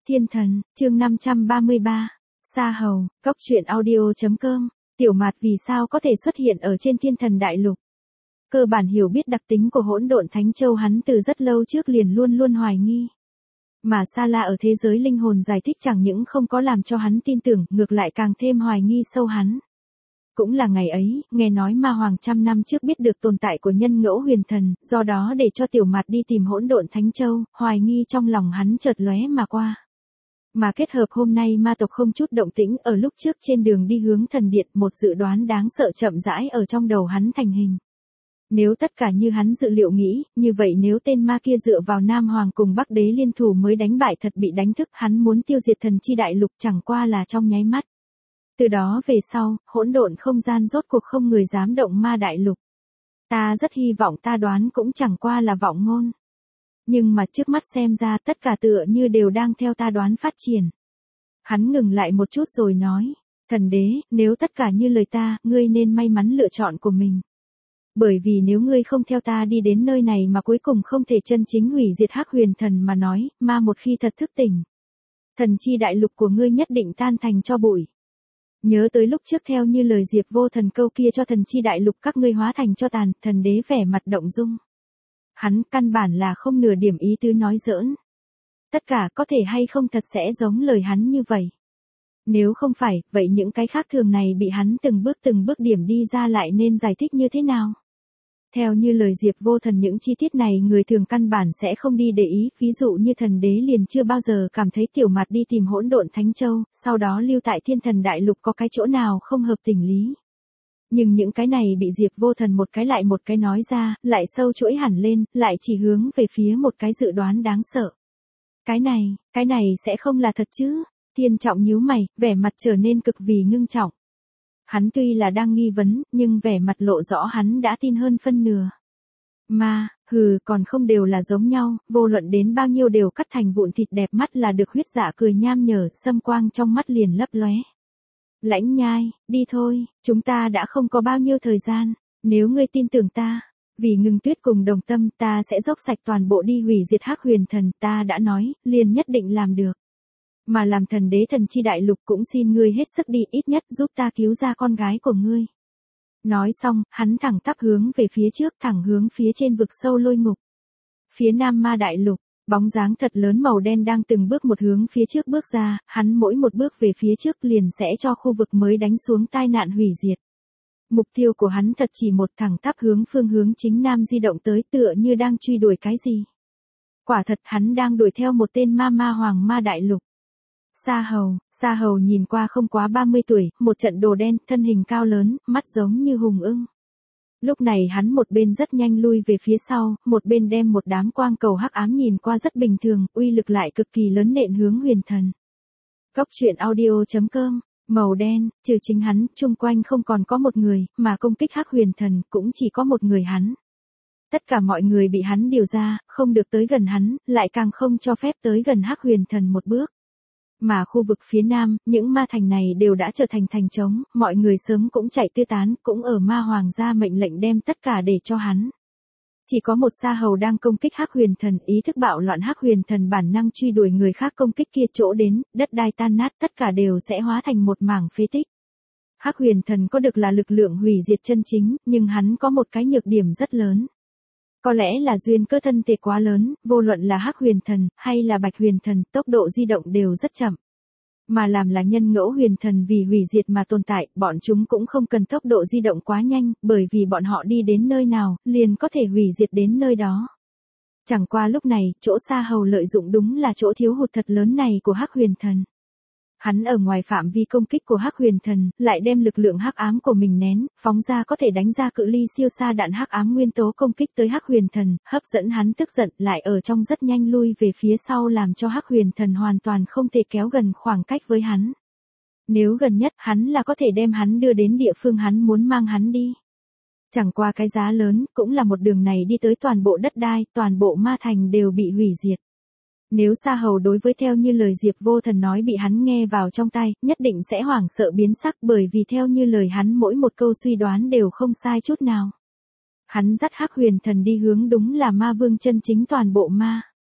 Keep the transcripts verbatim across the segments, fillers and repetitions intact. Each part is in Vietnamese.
Thiên thần, chương năm trăm ba mươi ba. Sa Hầu, Cốc truyện audio chấm com. Tiểu Mạt vì sao có thể xuất hiện ở trên Thiên Thần Đại Lục? Cơ bản hiểu biết đặc tính của Hỗn Độn Thánh Châu hắn từ rất lâu trước liền luôn luôn hoài nghi. Mà Sa La ở thế giới linh hồn giải thích chẳng những không có làm cho hắn tin tưởng, ngược lại càng thêm hoài nghi sâu hắn. Cũng là ngày ấy, nghe nói Ma Hoàng trăm năm trước biết được tồn tại của nhân ngẫu huyền thần, do đó để cho Tiểu Mạt đi tìm Hỗn Độn Thánh Châu, hoài nghi trong lòng hắn chợt lóe mà qua. Mà kết hợp hôm nay ma tộc không chút động tĩnh ở lúc trước trên đường đi hướng thần điện, một dự đoán đáng sợ chậm rãi ở trong đầu hắn thành hình. Nếu tất cả như hắn dự liệu nghĩ, như vậy nếu tên ma kia dựa vào Nam Hoàng cùng Bắc Đế liên thủ mới đánh bại thật bị đánh thức, hắn muốn tiêu diệt thần chi đại lục chẳng qua là trong nháy mắt. Từ đó về sau, hỗn độn không gian rốt cuộc không người dám động ma đại lục. Ta rất hy vọng ta đoán cũng chẳng qua là vọng ngôn. Nhưng mà trước mắt xem ra tất cả tựa như đều đang theo ta đoán phát triển. Hắn ngừng lại một chút rồi nói, thần đế, nếu tất cả như lời ta, ngươi nên may mắn lựa chọn của mình. Bởi vì nếu ngươi không theo ta đi đến nơi này mà cuối cùng không thể chân chính hủy diệt Hắc Huyền Thần mà nói, ma một khi thật thức tỉnh, thần chi đại lục của ngươi nhất định tan thành tro bụi. Nhớ tới lúc trước theo như lời Diệp Vô Thần câu kia cho thần chi đại lục các ngươi hóa thành cho tàn, thần đế vẻ mặt động dung. Hắn căn bản là không nửa điểm ý tứ nói giỡn. Tất cả có thể hay không thật sẽ giống lời hắn như vậy. Nếu không phải, vậy những cái khác thường này bị hắn từng bước từng bước điểm đi ra lại nên giải thích như thế nào? Theo như lời Diệp Vô Thần những chi tiết này người thường căn bản sẽ không đi để ý, ví dụ như thần đế liền chưa bao giờ cảm thấy Tiểu Mạt đi tìm Hỗn Độn Thánh Châu, sau đó lưu tại Thiên Thần Đại Lục có cái chỗ nào không hợp tình lý. Nhưng những cái này bị Diệp Vô Thần một cái lại một cái nói ra, lại sâu chuỗi hẳn lên, lại chỉ hướng về phía một cái dự đoán đáng sợ. Cái này, cái này sẽ không là thật chứ? Thiên Trọng nhíu mày, vẻ mặt trở nên cực vì ngưng trọng. Hắn tuy là đang nghi vấn, nhưng vẻ mặt lộ rõ hắn đã tin hơn phân nửa. Mà, hừ, còn không đều là giống nhau, vô luận đến bao nhiêu đều cắt thành vụn thịt đẹp mắt là được. Huyết Dạ cười nham nhở, sâm quang trong mắt liền lấp lóe. Lãnh Nhai, đi thôi, chúng ta đã không có bao nhiêu thời gian, nếu ngươi tin tưởng ta, vì Ngưng Tuyết cùng Đồng Tâm ta sẽ dốc sạch toàn bộ đi hủy diệt Hắc Huyền Thần, ta đã nói, liền nhất định làm được. Mà làm thần đế thần chi đại lục cũng xin ngươi hết sức đi, ít nhất giúp ta cứu ra con gái của ngươi. Nói xong, hắn thẳng tắp hướng về phía trước, thẳng hướng phía trên vực sâu lôi ngục. Phía nam ma đại lục, bóng dáng thật lớn màu đen đang từng bước một hướng phía trước bước ra, hắn mỗi một bước về phía trước liền sẽ cho khu vực mới đánh xuống tai nạn hủy diệt. Mục tiêu của hắn thật chỉ một, thẳng tắp hướng phương hướng chính nam di động tới, tựa như đang truy đuổi cái gì. Quả thật hắn đang đuổi theo một tên ma ma hoàng ma đại lục. Sa Hầu, Sa Hầu nhìn qua không quá ba mươi tuổi, một trận đồ đen, thân hình cao lớn, mắt giống như hùng ưng. Lúc này hắn một bên rất nhanh lui về phía sau, một bên đem một đám quang cầu hắc ám nhìn qua rất bình thường, uy lực lại cực kỳ lớn nện hướng huyền thần. Cốc truyện audio chấm com, màu đen, trừ chính hắn, chung quanh không còn có một người, mà công kích Hắc Huyền Thần cũng chỉ có một người hắn. Tất cả mọi người bị hắn điều ra, không được tới gần hắn, lại càng không cho phép tới gần Hắc Huyền Thần một bước. Mà khu vực phía nam, những ma thành này đều đã trở thành thành trống, mọi người sớm cũng chạy tứ tán, cũng ở ma hoàng ra mệnh lệnh đem tất cả để cho hắn. Chỉ có một Sa Hầu đang công kích Hắc Huyền Thần, ý thức bạo loạn Hắc Huyền Thần bản năng truy đuổi người khác công kích kia chỗ đến, đất đai tan nát tất cả đều sẽ hóa thành một mảng phế tích. Hắc Huyền Thần có được là lực lượng hủy diệt chân chính, nhưng hắn có một cái nhược điểm rất lớn. Có lẽ là duyên cơ thân thể quá lớn, vô luận là Hắc Huyền Thần, hay là Bạch Huyền Thần, tốc độ di động đều rất chậm. Mà làm là nhân ngẫu huyền thần vì hủy diệt mà tồn tại, bọn chúng cũng không cần tốc độ di động quá nhanh, bởi vì bọn họ đi đến nơi nào, liền có thể hủy diệt đến nơi đó. Chẳng qua lúc này, chỗ Sa Hầu lợi dụng đúng là chỗ thiếu hụt thật lớn này của Hắc Huyền Thần. Hắn ở ngoài phạm vi công kích của Hắc Huyền Thần, lại đem lực lượng hắc ám của mình nén, phóng ra có thể đánh ra cự ly siêu xa đạn hắc ám nguyên tố công kích tới Hắc Huyền Thần, hấp dẫn hắn tức giận, lại ở trong rất nhanh lui về phía sau làm cho Hắc Huyền Thần hoàn toàn không thể kéo gần khoảng cách với hắn. Nếu gần nhất, hắn là có thể đem hắn đưa đến địa phương hắn muốn mang hắn đi. Chẳng qua cái giá lớn, cũng là một đường này đi tới toàn bộ đất đai, toàn bộ ma thành đều bị hủy diệt. Nếu Sa Hầu đối với theo như lời Diệp Vô Thần nói bị hắn nghe vào trong tai, nhất định sẽ hoảng sợ biến sắc, bởi vì theo như lời hắn mỗi một câu suy đoán đều không sai chút nào. Hắn dắt Hắc Huyền Thần đi hướng đúng là ma vương chân chính toàn bộ ma.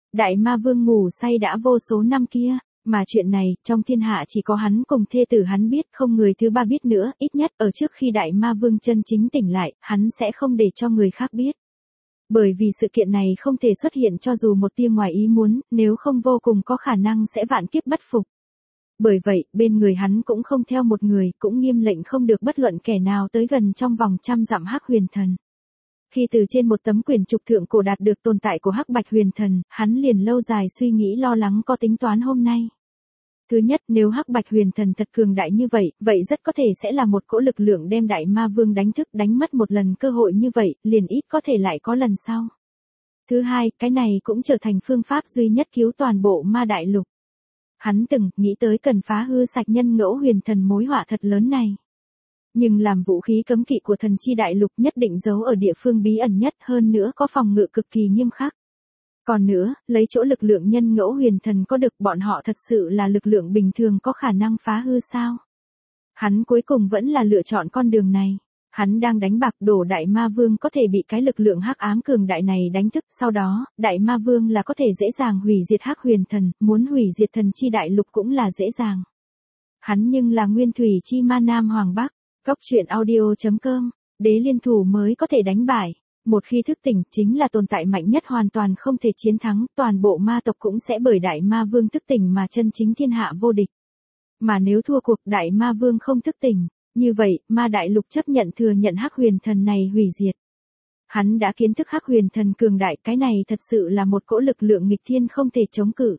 Đại ma vương ngủ say đã vô số năm kia, mà chuyện này, trong thiên hạ chỉ có hắn cùng thê tử hắn biết, không người thứ ba biết nữa, ít nhất ở trước khi đại ma vương chân chính tỉnh lại, hắn sẽ không để cho người khác biết. Bởi vì sự kiện này không thể xuất hiện cho dù một tia ngoài ý muốn, nếu không vô cùng có khả năng sẽ vạn kiếp bất phục. Bởi vậy, bên người hắn cũng không theo một người, cũng nghiêm lệnh không được bất luận kẻ nào tới gần trong vòng trăm dặm Hắc Huyền Thần. Khi từ trên một tấm quyển trục thượng cổ đạt được tồn tại của Hắc Bạch Huyền Thần, hắn liền lâu dài suy nghĩ lo lắng có tính toán hôm nay. Thứ nhất, nếu Hắc Bạch Huyền Thần thật cường đại như vậy, vậy rất có thể sẽ là một cỗ lực lượng đem đại ma vương đánh thức, đánh mất một lần cơ hội như vậy, liền ít có thể lại có lần sau. Thứ hai, cái này cũng trở thành phương pháp duy nhất cứu toàn bộ ma đại lục. Hắn từng nghĩ tới cần phá hư sạch nhân ngẫu huyền thần mối họa thật lớn này. Nhưng làm vũ khí cấm kỵ của thần chi đại lục nhất định giấu ở địa phương bí ẩn nhất, hơn nữa có phòng ngự cực kỳ nghiêm khắc. Còn nữa, lấy chỗ lực lượng nhân ngẫu huyền thần có được, bọn họ thật sự là lực lượng bình thường có khả năng phá hư sao? Hắn cuối cùng vẫn là lựa chọn con đường này. Hắn đang đánh bạc đổ đại ma vương có thể bị cái lực lượng hắc ám cường đại này đánh thức, sau đó, đại ma vương là có thể dễ dàng hủy diệt Hắc Huyền Thần, muốn hủy diệt thần chi đại lục cũng là dễ dàng. Hắn nhưng là nguyên thủy chi ma Nam Hoàng Bắc, Cốc Truyện Audio chấm com, đế liên thủ mới có thể đánh bại. Một khi thức tỉnh chính là tồn tại mạnh nhất hoàn toàn không thể chiến thắng, toàn bộ ma tộc cũng sẽ bởi đại ma vương thức tỉnh mà chân chính thiên hạ vô địch. Mà nếu thua cuộc đại ma vương không thức tỉnh, như vậy, ma đại lục chấp nhận thừa nhận Hắc Huyền Thần này hủy diệt. Hắn đã kiến thức Hắc Huyền Thần cường đại, cái này thật sự là một cỗ lực lượng nghịch thiên không thể chống cự.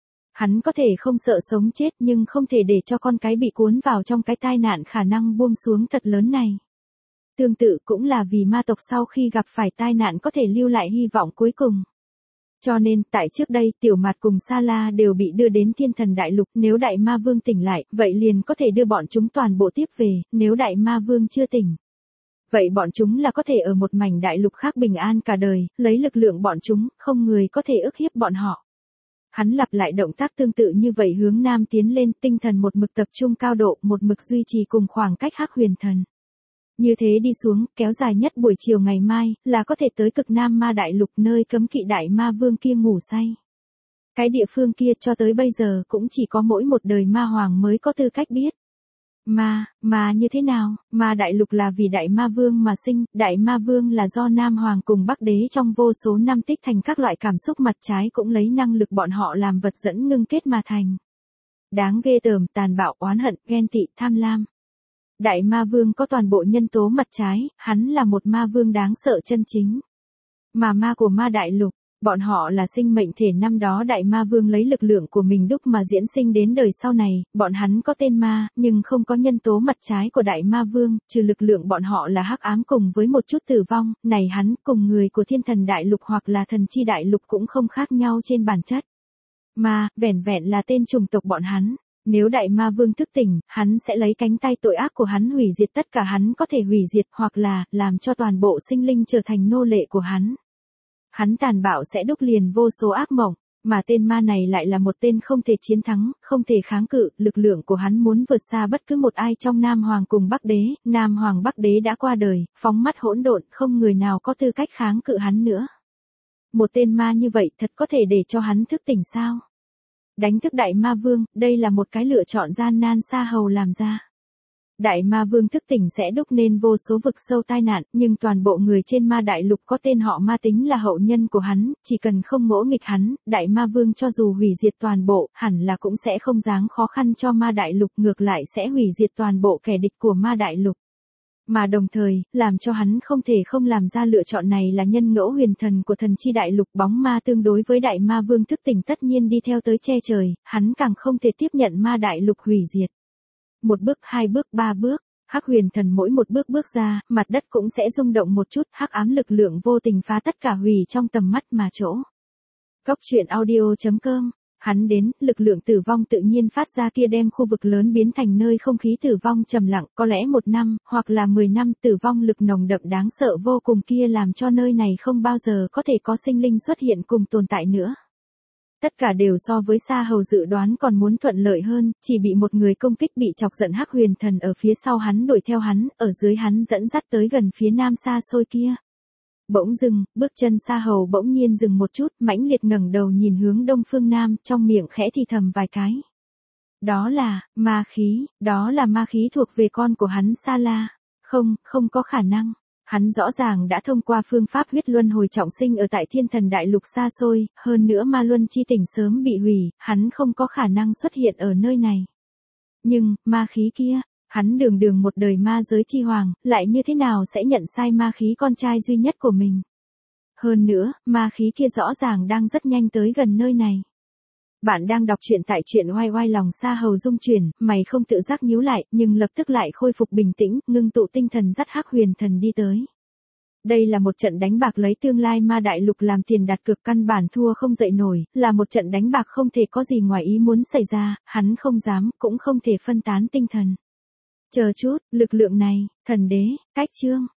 Hắn có thể không sợ sống chết nhưng không thể để cho con cái bị cuốn vào trong cái tai nạn khả năng buông xuống thật lớn này. Tương tự cũng là vì ma tộc sau khi gặp phải tai nạn có thể lưu lại hy vọng cuối cùng. Cho nên, tại trước đây, Tiểu Mạt cùng Sa La đều bị đưa đến thiên thần đại lục, nếu đại ma vương tỉnh lại, vậy liền có thể đưa bọn chúng toàn bộ tiếp về, nếu đại ma vương chưa tỉnh. Vậy bọn chúng là có thể ở một mảnh đại lục khác bình an cả đời, lấy lực lượng bọn chúng, không người có thể ức hiếp bọn họ. Hắn lặp lại động tác tương tự như vậy hướng nam tiến lên, tinh thần một mực tập trung cao độ, một mực duy trì cùng khoảng cách Hắc Huyền Thần. Như thế đi xuống, kéo dài nhất buổi chiều ngày mai, là có thể tới cực nam ma đại lục nơi cấm kỵ đại ma vương kia ngủ say. Cái địa phương kia cho tới bây giờ cũng chỉ có mỗi một đời ma hoàng mới có tư cách biết. Ma, ma như thế nào, ma đại lục là vì đại ma vương mà sinh, đại ma vương là do nam hoàng cùng bắc đế trong vô số năm tích thành các loại cảm xúc mặt trái cũng lấy năng lực bọn họ làm vật dẫn ngưng kết mà thành. Đáng ghê tởm, tàn bạo, oán hận, ghen tị, tham lam. Đại ma vương có toàn bộ nhân tố mặt trái, hắn là một ma vương đáng sợ chân chính. Mà ma của ma đại lục, bọn họ là sinh mệnh thể năm đó đại ma vương lấy lực lượng của mình đúc mà diễn sinh đến đời sau này, bọn hắn có tên ma, nhưng không có nhân tố mặt trái của đại ma vương, trừ lực lượng bọn họ là hắc ám cùng với một chút tử vong, này hắn cùng người của thiên thần đại lục hoặc là thần chi đại lục cũng không khác nhau trên bản chất. Ma, vẻn vẹn là tên chủng tộc bọn hắn. Nếu đại ma vương thức tỉnh, hắn sẽ lấy cánh tay tội ác của hắn hủy diệt tất cả hắn có thể hủy diệt hoặc là làm cho toàn bộ sinh linh trở thành nô lệ của hắn. Hắn tàn bạo sẽ đúc liền vô số ác mộng, mà tên ma này lại là một tên không thể chiến thắng, không thể kháng cự, lực lượng của hắn muốn vượt xa bất cứ một ai trong Nam Hoàng cùng Bắc Đế, Nam Hoàng Bắc Đế đã qua đời, phóng mắt hỗn độn, không người nào có tư cách kháng cự hắn nữa. Một tên ma như vậy thật có thể để cho hắn thức tỉnh sao? Đánh thức đại ma vương, đây là một cái lựa chọn gian nan Sa Hầu làm ra. Đại ma vương thức tỉnh sẽ đúc nên vô số vực sâu tai nạn, nhưng toàn bộ người trên ma đại lục có tên họ ma tính là hậu nhân của hắn, chỉ cần không ngỗ nghịch hắn, đại ma vương cho dù hủy diệt toàn bộ, hẳn là cũng sẽ không dáng khó khăn cho ma đại lục, ngược lại sẽ hủy diệt toàn bộ kẻ địch của ma đại lục. Mà đồng thời, làm cho hắn không thể không làm ra lựa chọn này là nhân ngẫu huyền thần của thần chi đại lục, bóng ma tương đối với đại ma vương thức tỉnh tất nhiên đi theo tới che trời, hắn càng không thể tiếp nhận ma đại lục hủy diệt. Một bước, hai bước, ba bước, Hắc Huyền Thần mỗi một bước bước ra, mặt đất cũng sẽ rung động một chút, hắc ám lực lượng vô tình phá tất cả hủy trong tầm mắt mà chỗ. Cốc Truyện Audio chấm com. Hắn đến, lực lượng tử vong tự nhiên phát ra kia đem khu vực lớn biến thành nơi không khí tử vong trầm lặng, có lẽ một năm, hoặc là mười năm tử vong lực nồng đậm đáng sợ vô cùng kia làm cho nơi này không bao giờ có thể có sinh linh xuất hiện cùng tồn tại nữa. Tất cả đều so với Sa Hầu dự đoán còn muốn thuận lợi hơn, chỉ bị một người công kích bị chọc giận Hắc Huyền Thần ở phía sau hắn đuổi theo hắn, ở dưới hắn dẫn dắt tới gần phía nam xa xôi kia. Bỗng dưng, bước chân Sa Hầu bỗng nhiên dừng một chút, mãnh liệt ngẩng đầu nhìn hướng đông phương nam, trong miệng khẽ thì thầm vài cái. Đó là, ma khí, đó là ma khí thuộc về con của hắn Sa La. Không, không có khả năng. Hắn rõ ràng đã thông qua phương pháp huyết luân hồi trọng sinh ở tại thiên thần đại lục xa xôi, hơn nữa ma luân chi tỉnh sớm bị hủy, hắn không có khả năng xuất hiện ở nơi này. Nhưng, ma khí kia, hắn đường đường một đời ma giới chi hoàng, lại như thế nào sẽ nhận sai ma khí con trai duy nhất của mình. Hơn nữa, ma khí kia rõ ràng đang rất nhanh tới gần nơi này. Bạn đang đọc truyện tại truyện oai oai lòng Sa Hầu rung chuyển, mày không tự giác nhíu lại, nhưng lập tức lại khôi phục bình tĩnh, ngưng tụ tinh thần dắt Hắc Huyền Thần đi tới. Đây là một trận đánh bạc lấy tương lai ma đại lục làm tiền đặt cược, căn bản thua không dậy nổi, là một trận đánh bạc không thể có gì ngoài ý muốn xảy ra, hắn không dám, cũng không thể phân tán tinh thần. Chờ chút, lực lượng này, thần đế, cách chương.